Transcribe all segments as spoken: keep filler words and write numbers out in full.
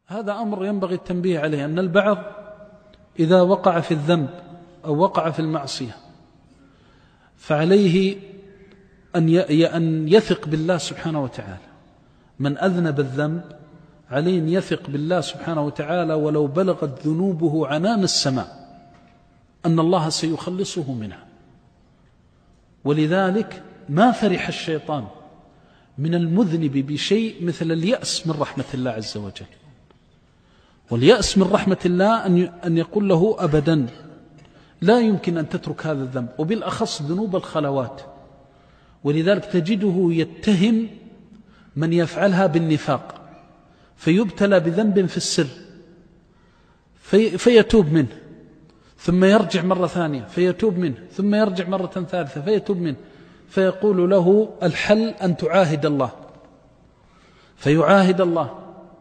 هذا أمر ينبغي التنبيه عليه، أن البعض إذا وقع في الذنب أو وقع في المعصية فعليه أن يثق بالله سبحانه وتعالى. من أذنب الذنب عليه أن يثق بالله سبحانه وتعالى ولو بلغت ذنوبه عنان السماء أن الله سيخلصه منها. ولذلك ما فرح الشيطان من المذنب بشيء مثل اليأس من رحمة الله عز وجل. واليأس من رحمة الله أن يقول له أبدا لا يمكن أن تترك هذا الذنب، وبالأخص ذنوب الخلوات. ولذلك تجده يتهم من يفعلها بالنفاق، فيبتلى بذنب في السر في فيتوب منه، ثم يرجع مرة ثانية فيتوب منه، ثم يرجع مرة ثالثة فيتوب منه، فيقول له الحل أن تعاهد الله، فيعاهد الله.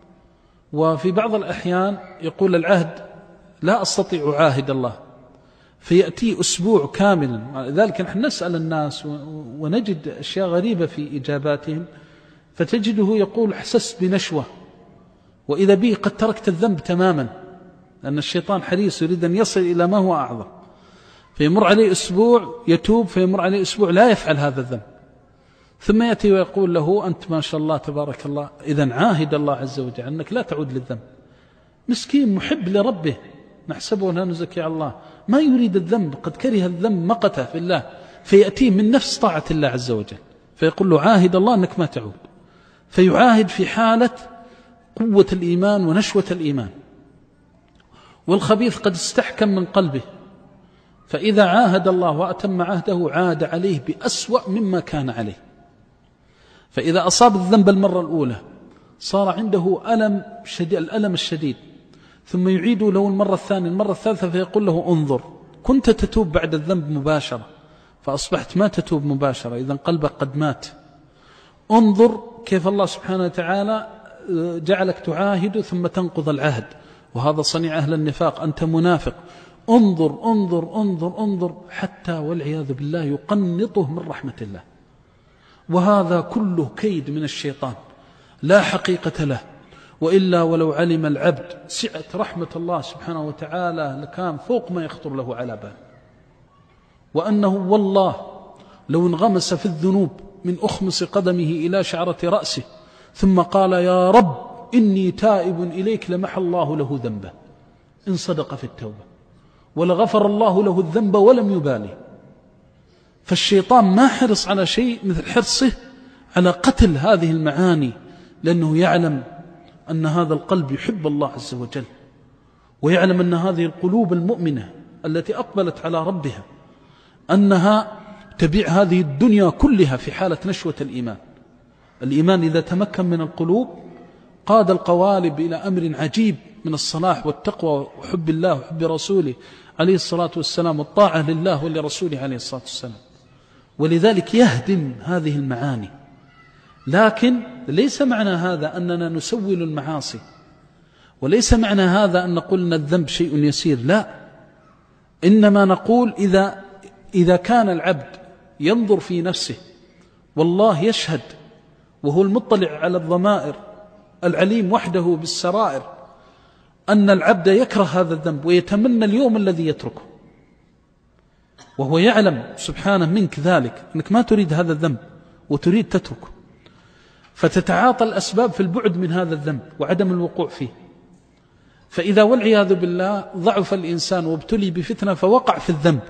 وفي بعض الأحيان يقول العهد لا أستطيع أعاهد الله، فيأتي أسبوع كاملا. ذلك نحن نسأل الناس ونجد أشياء غريبة في إجاباتهم، فتجده يقول حسست بنشوة، وإذا به قد تركت الذنب تماما، لأن الشيطان حريص يريد أن يصل إلى ما هو أعظم. فيمر عليه أسبوع يتوب، فيمر عليه أسبوع لا يفعل هذا الذنب، ثم يأتي ويقول له أنت ما شاء الله تبارك الله، إذن عاهد الله عز وجل أنك لا تعود للذنب. مسكين محب لربه، نحسبه لا نزكي على الله، ما يريد الذنب، قد كره الذنب مقته في الله، فيأتيه من نفس طاعة الله عز وجل، فيقول له عاهد الله أنك ما تعود. فيعاهد في حالة قوة الإيمان ونشوة الإيمان. والخبيث قد استحكم من قلبه، فإذا عاهد الله وأتم عهده عاد عليه بأسوأ مما كان عليه. فإذا أصاب الذنب المرة الأولى صار عنده ألم شديد، الألم الشديد، ثم يعيد له المرة الثانية المرة الثالثة، فيقول له انظر كنت تتوب بعد الذنب مباشرة فأصبحت ما تتوب مباشرة، إذن قلبك قد مات. انظر كيف الله سبحانه وتعالى جعلك تعاهد ثم تنقض العهد، وهذا صنيع أهل النفاق، أنت منافق. انظر انظر انظر انظر حتى والعياذ بالله يقنطه من رحمة الله. وهذا كله كيد من الشيطان لا حقيقة له. وإلا ولو علم العبد سعة رحمة الله سبحانه وتعالى لكان فوق ما يخطر له على بال، وأنه والله لو انغمس في الذنوب من أخمص قدمه إلى شعرة رأسه ثم قال يا رب إني تائب إليك لمحى الله له ذنبه إن صدق في التوبة، ولغفر الله له الذنب ولم يبالي. فالشيطان ما حرص على شيء مثل حرصه على قتل هذه المعاني، لأنه يعلم أن هذا القلب يحب الله عز وجل، ويعلم أن هذه القلوب المؤمنة التي أقبلت على ربها أنها تبيع هذه الدنيا كلها في حالة نشوة الإيمان. الإيمان إذا تمكن من القلوب قاد القوالب إلى أمر عجيب من الصلاح والتقوى وحب الله وحب رسوله عليه الصلاة والسلام، والطاعة لله ولرسوله عليه الصلاة والسلام. ولذلك يهدم هذه المعاني. لكن ليس معنى هذا أننا نسول المعاصي، وليس معنى هذا أن نقول أن الذنب شيء يسير، لا، إنما نقول إذا, إذا كان العبد ينظر في نفسه والله يشهد وهو المطلع على الضمائر العليم وحده بالسرائر أن العبد يكره هذا الذنب ويتمنى اليوم الذي يتركه، وهو يعلم سبحانه منك ذلك أنك ما تريد هذا الذنب وتريد تتركه، فتتعاطى الأسباب في البعد من هذا الذنب وعدم الوقوع فيه. فإذا والعياذ بالله ضعف الإنسان وابتلي بفتنة فوقع في الذنب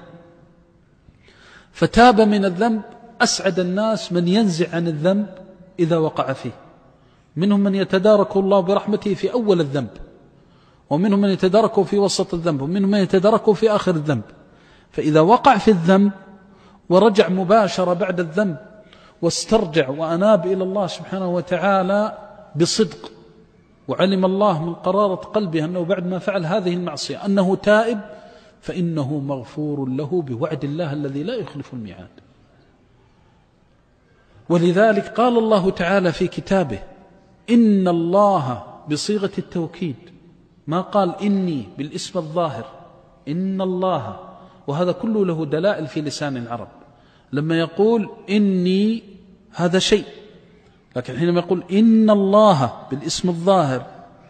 فتاب من الذنب، أسعد الناس من ينزع عن الذنب إذا وقع فيه. منهم من يتدارك الله برحمته في أول الذنب، ومنهم من يتداركه في وسط الذنب، ومنهم من يتداركه في آخر الذنب. فإذا وقع في الذنب ورجع مباشرة بعد الذنب واسترجع وأناب إلى الله سبحانه وتعالى بصدق، وعلم الله من قرارة قلبه أنه بعد ما فعل هذه المعصية أنه تائب، فإنه مغفور له بوعد الله الذي لا يخلف الميعاد. ولذلك قال الله تعالى في كتابه إن الله بصيغة التوكيد، ما قال إني بالاسم الظاهر، إن الله، وهذا كله له دلائل في لسان العرب. لما يقول إني هذا شيء، لكن حينما يقول إن الله بالاسم الظاهر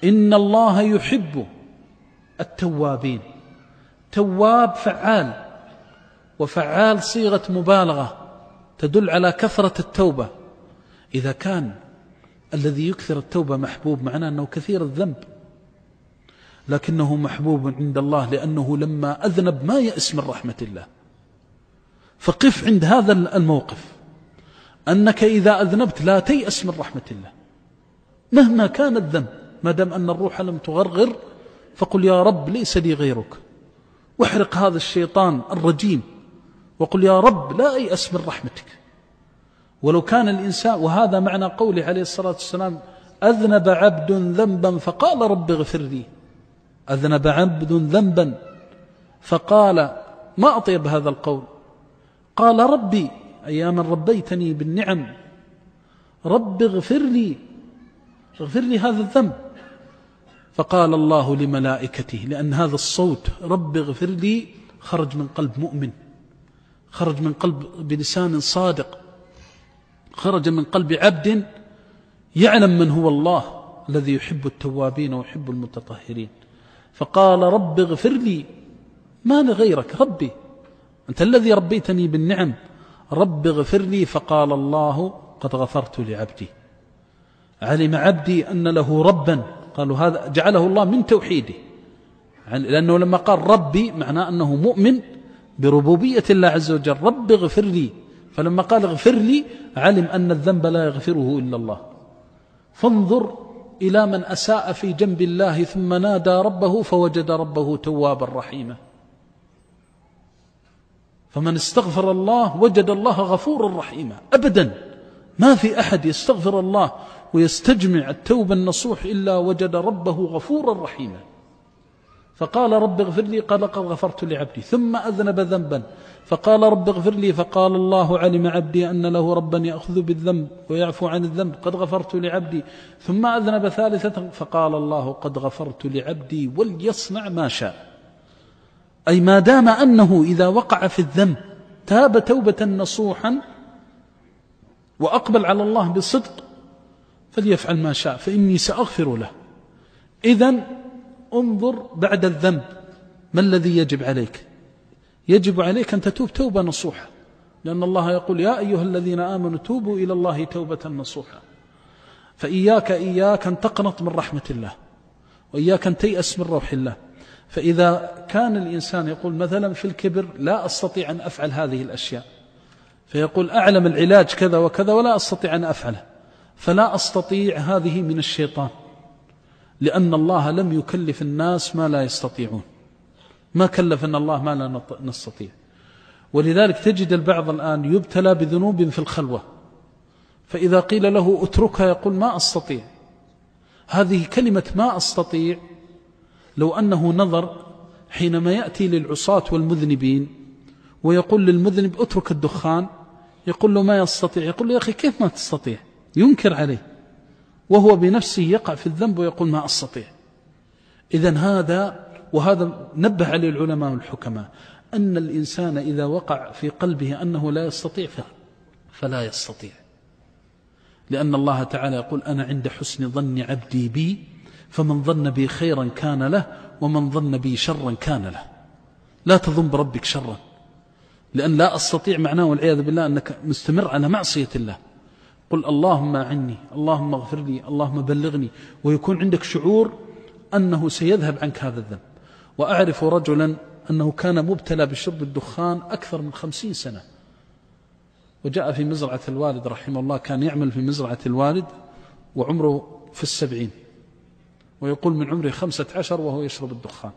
إن الله يحب التوابين. تواب فعال، وفعال صيغة مبالغة تدل على كثرة التوبة. إذا كان الذي يكثر التوبة محبوب، معناه أنه كثير الذنب، لكنه محبوب عند الله لأنه لما أذنب ما يأس من رحمة الله. فقف عند هذا الموقف، أنك إذا أذنبت لا تيأس من رحمة الله مهما كان الذنب، ما دام أن الروح لم تغرغر، فقل يا رب ليس لي غيرك، واحرق هذا الشيطان الرجيم، وقل يا رب لا أيأس من رحمتك. ولو كان الإنسان، وهذا معنى قوله عليه الصلاة والسلام: أذنب عبد ذنبا فقال رب اغفر لي. أذنب عبد ذنبا فقال، ما أطيب هذا القول، قال ربي أياما ربيتني بالنعم، رب اغفر لي، اغفر لي هذا الذنب. فقال الله لملائكته، لأن هذا الصوت رب اغفر لي خرج من قلب مؤمن، خرج من قلب بلسان صادق، خرج من قلب عبد يعلم من هو الله الذي يحب التوابين ويحب المتطهرين. فقال رب اغفر لي، ما لغيرك ربي، أنت الذي ربيتني بالنعم، رب اغفر لي. فقال الله قد غفرت لعبدي. علم عبدي أن له ربا، قالوا هذا جعله الله من توحيده، لأنه لما قال ربي معناه أنه مؤمن بربوبية الله عز وجل. رب اغفر لي، فلما قال اغفر لي علم أن الذنب لا يغفره إلا الله. فانظر إلى من أساء في جنب الله ثم نادى ربه فوجد ربه توابا رحيما. فمن استغفر الله وجد الله غفورا رحيما. أبدا ما في أحد يستغفر الله ويستجمع التوبة النصوح إلا وجد ربه غفورا رحيما. فقال رب اغفر لي، قال قد غفرت لعبدي. ثم أذنب ذنبا فقال رب اغفر لي، فقال الله علم عبدي أن له ربا يأخذ بالذنب ويعفو عن الذنب، قد غفرت لعبدي. ثم أذنب ثالثة فقال الله قد غفرت لعبدي وليصنع ما شاء. أي ما دام أنه إذا وقع في الذنب تاب توبة نصوحا وأقبل على الله بصدق فليفعل ما شاء فإني سأغفر له. إذن انظر بعد الذنب ما الذي يجب عليك؟ يجب عليك أن تتوب توبة نصوحة، لأن الله يقول يا أيها الذين آمنوا توبوا إلى الله توبة نصوحة. فإياك إياك أن تقنط من رحمة الله، وإياك أن تيأس من روح الله. فإذا كان الإنسان يقول مثلا في الكبر لا أستطيع أن أفعل هذه الأشياء، فيقول أعلم العلاج كذا وكذا ولا أستطيع أن أفعله، فلا أستطيع هذه من الشيطان، لأن الله لم يكلف الناس ما لا يستطيعون، ما كلفنا الله ما لا نستطيع. ولذلك تجد البعض الآن يبتلى بذنوب في الخلوة، فإذا قيل له اتركها يقول ما أستطيع. هذه كلمة ما أستطيع لو أنه نظر حينما يأتي للعصاة والمذنبين ويقول للمذنب اترك الدخان، يقول له ما يستطيع، يقول له يا أخي كيف ما تستطيع؟ ينكر عليه وهو بنفسه يقع في الذنب ويقول ما أستطيع. إذن هذا، وهذا نبه عليه العلماء والحكماء، أن الإنسان إذا وقع في قلبه أنه لا يستطيع فلا يستطيع، لأن الله تعالى يقول أنا عند حسن ظن عبدي بي فمن ظن بي خيرا كان له ومن ظن بي شرا كان له. لا تظن بربك شرا، لأن لا أستطيع معناه والعياذ بالله أنك مستمر على معصية الله. قل اللهم أعني، اللهم اغفر لي، اللهم بلغني، ويكون عندك شعور أنه سيذهب عنك هذا الذنب. وأعرف رجلا أنه كان مبتلى بشرب الدخان أكثر من خمسين سنة، وجاء في مزرعة الوالد رحمه الله، كان يعمل في مزرعة الوالد وعمره في السبعين، ويقول من عمره خمسة عشر وهو يشرب الدخان.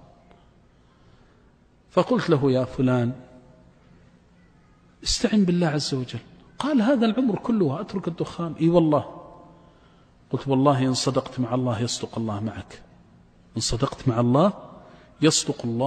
فقلت له يا فلان استعن بالله عز وجل. قال هذا العمر كله أترك الدخان؟ إي والله. قلت والله إن صدقت مع الله يصدق الله معك، إن صدقت مع الله يصدق الله